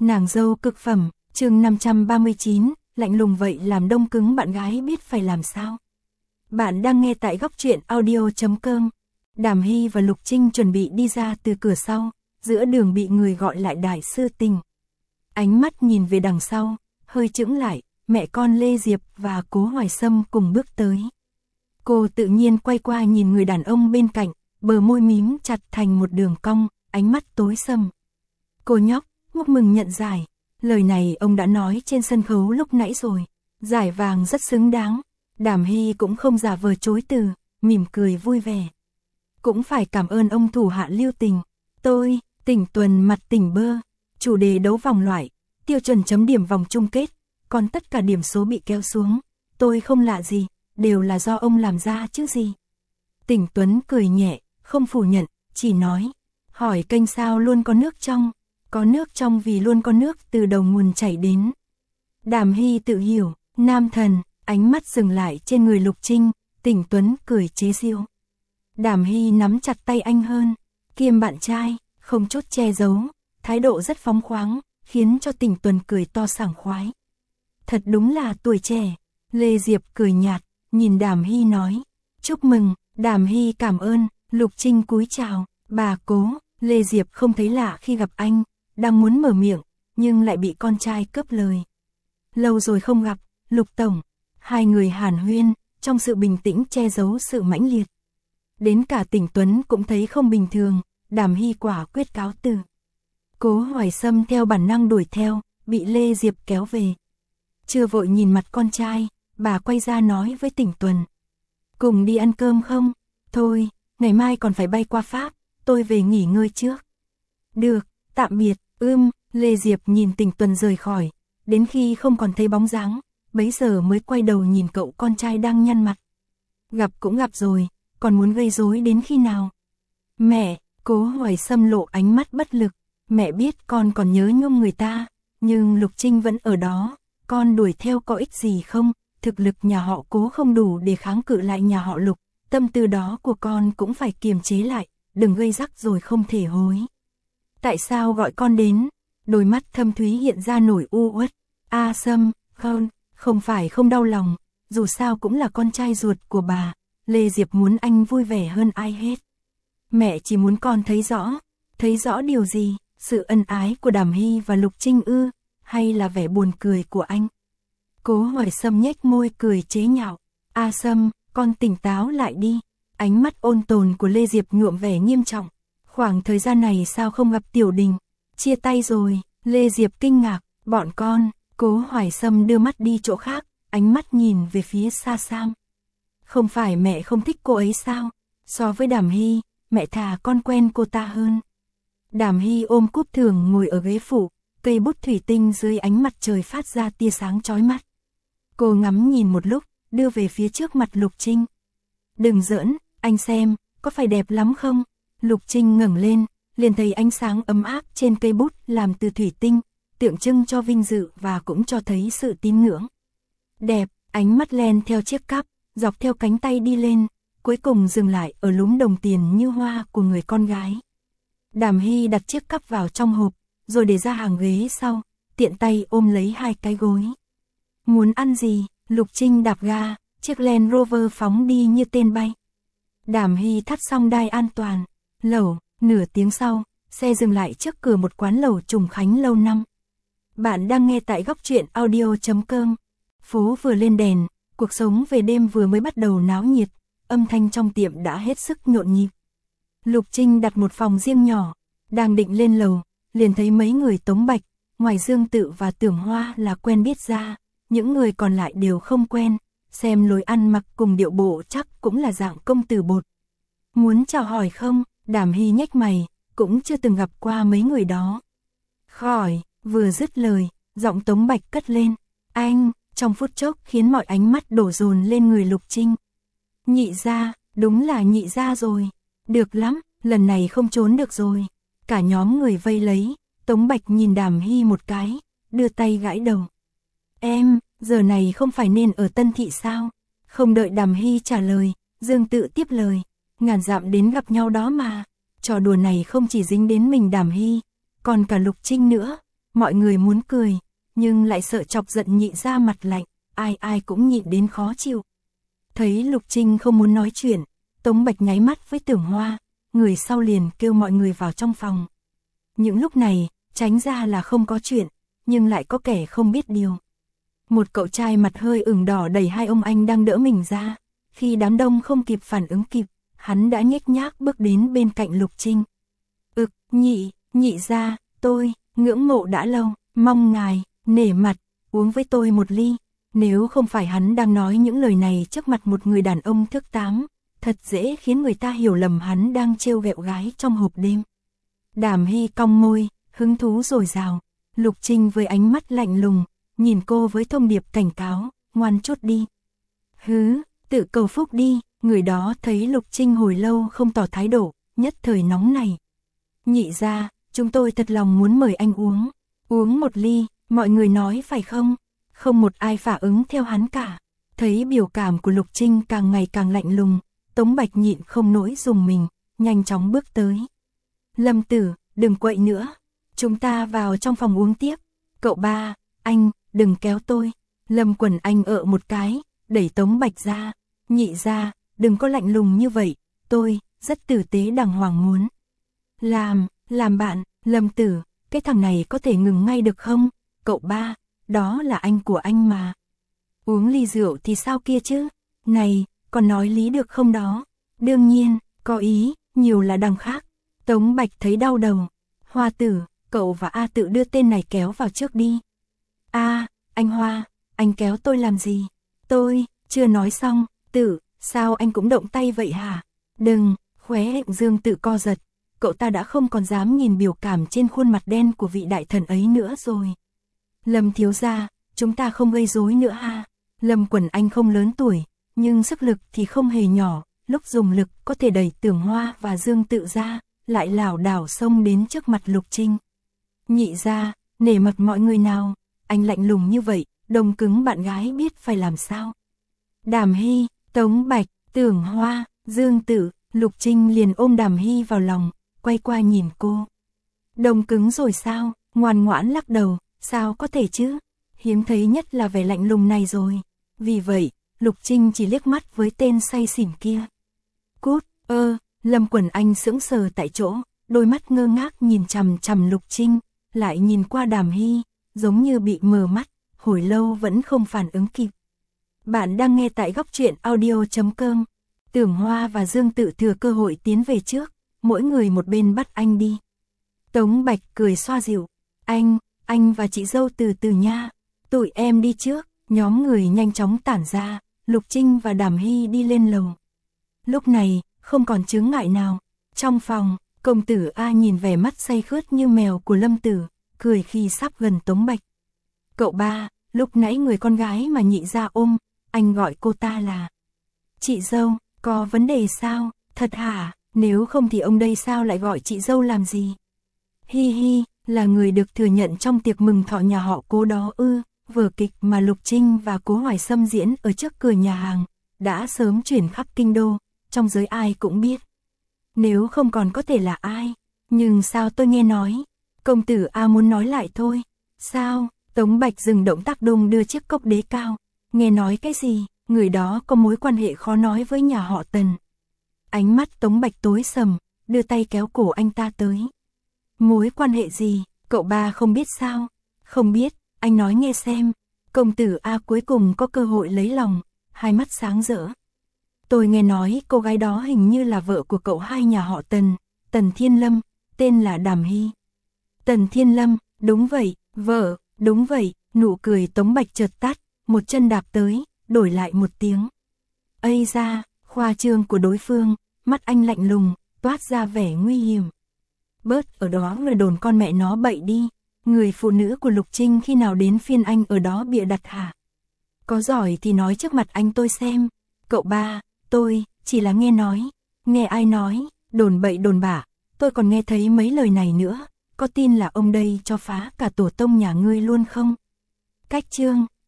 Nàng dâu cực phẩm, chương 539, lạnh lùng vậy làm đông cứng bạn gái biết phải làm sao. Bạn đang nghe tại góc truyện audio.com. Đàm Hy và Lục Trinh chuẩn bị đi ra từ cửa sau, giữa đường bị người gọi lại đại sư Tình. Ánh mắt nhìn về đằng sau, hơi chững lại, mẹ con Lê Diệp và Cố Hoài Sâm cùng bước tới. Cô tự nhiên quay qua nhìn người đàn ông bên cạnh, bờ môi mím chặt thành một đường cong, ánh mắt tối sầm. Cô nhóc, ngốc mừng nhận giải. Lời này ông đã nói trên sân khấu lúc nãy rồi. Giải vàng rất xứng đáng. Đàm Hy cũng không giả vờ chối từ, mỉm cười vui vẻ. Cũng phải cảm ơn ông thủ hạ lưu tình. Tôi, Tỉnh Tuần mặt tỉnh bơ. Chủ đề đấu vòng loại, tiêu chuẩn chấm điểm vòng chung kết. Còn tất cả điểm số bị kéo xuống. Tôi không lạ gì, đều là do ông làm ra chứ gì. Tỉnh Tuấn cười nhẹ, không phủ nhận, chỉ nói. Hỏi kênh sao luôn có nước trong. Có nước trong vì luôn có nước từ đầu nguồn chảy đến. Đàm Hy tự hiểu, nam thần, ánh mắt dừng lại trên người Lục Trinh, Tỉnh Tuấn cười chế giễu. Đàm Hy nắm chặt tay anh hơn, kiêm bạn trai, không chút che giấu, thái độ rất phóng khoáng, khiến cho Tỉnh Tuấn cười to sảng khoái. Thật đúng là tuổi trẻ. Lê Diệp cười nhạt, nhìn Đàm Hy nói, chúc mừng. Đàm Hy cảm ơn. Lục Trinh cúi chào, bà Cố. Lê Diệp không thấy lạ khi gặp anh, đang muốn mở miệng, nhưng lại bị con trai cướp lời. Lâu rồi không gặp, Lục Tổng. Hai người hàn huyên, trong sự bình tĩnh che giấu sự mãnh liệt. Đến cả Tỉnh Tuấn cũng thấy không bình thường, Đàm Hy quả quyết cáo từ. Cố Hoài Sâm theo bản năng đuổi theo, bị Lê Diệp kéo về. Chưa vội nhìn mặt con trai, bà quay ra nói với Tỉnh Tuần. Cùng đi ăn cơm không? Thôi, ngày mai còn phải bay qua Pháp, tôi về nghỉ ngơi trước. Được, tạm biệt. Lê Diệp nhìn Tỉnh Tuần rời khỏi, đến khi không còn thấy bóng dáng, bấy giờ mới quay đầu nhìn cậu con trai đang nhăn mặt. Gặp cũng gặp rồi, còn muốn gây rối đến khi nào? Mẹ, Cố Hoài Sâm lộ ánh mắt bất lực, mẹ biết con còn nhớ nhung người ta, nhưng Lục Trinh vẫn ở đó, con đuổi theo có ích gì không? Thực lực nhà họ Cố không đủ để kháng cự lại nhà họ Lục, tâm tư đó của con cũng phải kiềm chế lại, đừng gây rắc rồi không thể hối. Tại sao gọi con đến? Đôi mắt thâm thúy hiện ra nổi u uất. Sâm, không phải không đau lòng, dù sao cũng là con trai ruột của bà, Lê Diệp muốn anh vui vẻ hơn ai hết. Mẹ chỉ muốn con thấy rõ điều gì, sự ân ái của Đàm Hy và Lục Trinh hay là vẻ buồn cười của anh? Cố Hoài Sâm nhếch môi cười chế nhạo. Sâm, con tỉnh táo lại đi. Ánh mắt ôn tồn của Lê Diệp nhuộm vẻ nghiêm trọng. Khoảng thời gian này sao không gặp Tiểu Đình? Chia tay rồi. Lê Diệp kinh ngạc. Bọn con. Cố Hoài Sâm đưa mắt đi chỗ khác, ánh mắt nhìn về phía xa Sam. Không phải mẹ không thích cô ấy sao? So với Đàm Hy, mẹ thà con quen cô ta hơn. Đàm Hy ôm cúp thường ngồi ở ghế phụ, cây bút thủy tinh dưới ánh mặt trời phát ra tia sáng chói mắt. Cô ngắm nhìn một lúc, đưa về phía trước mặt Lục Trinh. Đừng giỡn, anh xem, có phải đẹp lắm không? Lục Trinh ngẩng lên, liền thấy ánh sáng ấm áp trên cây bút làm từ thủy tinh, tượng trưng cho vinh dự và cũng cho thấy sự tín ngưỡng. Đẹp, ánh mắt len theo chiếc cắp, dọc theo cánh tay đi lên, cuối cùng dừng lại ở lúm đồng tiền như hoa của người con gái. Đàm Hy đặt chiếc cắp vào trong hộp, rồi để ra hàng ghế sau, tiện tay ôm lấy hai cái gối. Muốn ăn gì? Lục Trinh đạp ga, chiếc Land Rover phóng đi như tên bay. Đàm Hy thắt xong đai an toàn. Lẩu, nửa tiếng sau, xe dừng lại trước cửa một quán lẩu Trùng Khánh lâu năm. Bạn đang nghe tại góc truyện audio.com. Phố vừa lên đèn, cuộc sống về đêm vừa mới bắt đầu náo nhiệt, âm thanh trong tiệm đã hết sức nhộn nhịp. Lục Trinh đặt một phòng riêng nhỏ, đang định lên lầu, liền thấy mấy người Tống Bạch, ngoài Dương Tự và Tưởng Hoa là quen biết ra, những người còn lại đều không quen, xem lối ăn mặc cùng điệu bộ chắc cũng là dạng công tử bột. Muốn chào hỏi không? Đàm Hy nhếch mày, cũng chưa từng gặp qua mấy người đó. Khỏi, vừa dứt lời, giọng Tống Bạch cất lên. Anh, trong phút chốc khiến mọi ánh mắt đổ dồn lên người Lục Trinh. Nhị gia, đúng là nhị gia rồi. Được lắm, lần này không trốn được rồi. Cả nhóm người vây lấy, Tống Bạch nhìn Đàm Hy một cái, đưa tay gãi đầu. Em, giờ này không phải nên ở Tân Thị sao? Không đợi Đàm Hy trả lời, Dương Tự tiếp lời. Ngàn dặm đến gặp nhau đó mà. Trò đùa này không chỉ dính đến mình Đàm Hy, còn cả Lục Trinh nữa. mọi người muốn cười, nhưng lại sợ chọc giận Nhị Gia mặt lạnh, ai ai cũng nhịn đến khó chịu. Thấy Lục Trinh không muốn nói chuyện, Tống Bạch nháy mắt với Tưởng Hoa, người sau liền kêu mọi người vào trong phòng. Những lúc này, tránh ra là không có chuyện, nhưng lại có kẻ không biết điều. Một cậu trai mặt hơi ửng đỏ đẩy hai ông anh đang đỡ mình ra, khi đám đông không kịp phản ứng kịp, hắn đã nhếch nhác bước đến bên cạnh Lục Trinh. Nhị gia, tôi, ngưỡng mộ đã lâu, mong ngài, nể mặt, uống với tôi một ly. Nếu không phải hắn đang nói những lời này trước mặt một người đàn ông thước tám, thật dễ khiến người ta hiểu lầm hắn đang trêu ghẹo gái trong hộp đêm. Đàm Hy cong môi, hứng thú dồi dào. Lục Trinh với ánh mắt lạnh lùng, nhìn cô với thông điệp cảnh cáo, ngoan chút đi. Hứ, tự cầu phúc đi. Người đó thấy Lục Trinh hồi lâu không tỏ thái độ, nhất thời nóng này. Nhị gia, chúng tôi thật lòng muốn mời anh uống một ly, mọi người nói phải không? Không một ai phản ứng theo hắn cả. Thấy biểu cảm của Lục Trinh càng ngày càng lạnh lùng, Tống Bạch nhịn không nổi dùng mình, nhanh chóng bước tới. Lâm Tử, đừng quậy nữa, chúng ta vào trong phòng uống tiếp. Cậu ba, anh, đừng kéo tôi. Lâm Quần Anh ợ một cái, đẩy Tống Bạch ra. Nhị gia, đừng có lạnh lùng như vậy, tôi rất tử tế đàng hoàng muốn làm bạn. Lâm Tử, cái thằng này có thể ngừng ngay được không? Cậu ba, đó là anh của anh mà. Uống ly rượu thì sao kia chứ? Này, còn nói lý được không đó? Đương nhiên, có ý, nhiều là đằng khác. Tống Bạch thấy đau đầu. Hoa Tử, cậu và A Tự đưa tên này kéo vào trước đi. Anh Hoa, anh kéo tôi làm gì? Tôi, chưa nói xong. Tử, sao anh cũng động tay vậy hả? Đừng, khóe miệng Dương Tự co giật. Cậu ta đã không còn dám nhìn biểu cảm trên khuôn mặt đen của vị đại thần ấy nữa rồi. Lâm thiếu gia, chúng ta không gây rối nữa ha. Lâm Quần Anh không lớn tuổi, nhưng sức lực thì không hề nhỏ, lúc dùng lực có thể đẩy Tưởng Hoa và Dương Tự ra, lại lảo đảo xông đến trước mặt Lục Trinh. Nhị gia, nể mặt mọi người nào, anh lạnh lùng như vậy, đông cứng bạn gái biết phải làm sao. Đàm Hy, Tống Bạch, Tưởng Hoa, Dương Tự, Lục Trinh liền ôm Đàm Hy vào lòng, quay qua nhìn cô. Đông cứng rồi sao? Ngoan ngoãn lắc đầu, sao có thể chứ? Hiếm thấy nhất là vẻ lạnh lùng này rồi. Vì vậy, Lục Trinh chỉ liếc mắt với tên say xỉn kia. Cút, Lâm Quần Anh sững sờ tại chỗ, đôi mắt ngơ ngác nhìn chằm chằm Lục Trinh, lại nhìn qua Đàm Hy, giống như bị mờ mắt, hồi lâu vẫn không phản ứng kịp. Bạn đang nghe tại góc truyện audio.com. Tưởng Hoa và Dương Tự thừa cơ hội tiến về trước, mỗi người một bên bắt anh đi. Tống Bạch cười xoa dịu. Anh và chị dâu từ từ nha. Tụi em đi trước. Nhóm người nhanh chóng tản ra, Lục Trinh và Đàm Hy đi lên lầu. Lúc này, không còn chướng ngại nào. Trong phòng, công tử A nhìn vẻ mắt say khướt như mèo của Lâm Tử, cười khi sắp gần Tống Bạch. Cậu ba, lúc nãy người con gái mà nhị gia ôm, anh gọi cô ta là chị dâu, có vấn đề sao? Thật hả? Nếu không thì ông đây sao lại gọi chị dâu làm gì? Hi hi, là người được thừa nhận trong tiệc mừng thọ nhà họ Cố đó ư? Vở kịch mà Lục Trinh và Cố Hoài Sâm diễn ở trước cửa nhà hàng, đã sớm chuyển khắp kinh đô, trong giới ai cũng biết. Nếu không còn có thể là ai, nhưng sao tôi nghe nói, công tử A muốn nói lại thôi. Sao? Tống Bạch dừng động tác đung đưa chiếc cốc đế cao. Nghe nói cái gì? Người đó có mối quan hệ khó nói với nhà họ Tần. Ánh mắt Tống Bạch tối sầm, đưa tay kéo cổ anh ta tới. Mối quan hệ gì? Cậu ba không biết sao? Không biết. Anh nói nghe xem. Công tử A cuối cùng có cơ hội lấy lòng, hai mắt sáng rỡ. Tôi nghe nói cô gái đó hình như là vợ của cậu hai nhà họ Tần, Tần Thiên Lâm, tên là Đàm Hy. Tần Thiên Lâm, đúng vậy, vợ, đúng vậy. Nụ cười Tống Bạch chợt tắt, một chân đạp tới, đổi lại một tiếng. Ây da, khoa trương của đối phương, mắt anh lạnh lùng, toát ra vẻ nguy hiểm. Bớt ở đó người đồn con mẹ nó bậy đi. Người phụ nữ của Lục Trinh khi nào đến phiên anh ở đó bịa đặt hả? Có giỏi thì nói trước mặt anh tôi xem. Cậu ba, tôi chỉ là nghe nói. Nghe ai nói, đồn bậy đồn bạ. Tôi còn nghe thấy mấy lời này nữa. Có tin là ông đây cho phá cả tổ tông nhà ngươi luôn không? Cách chương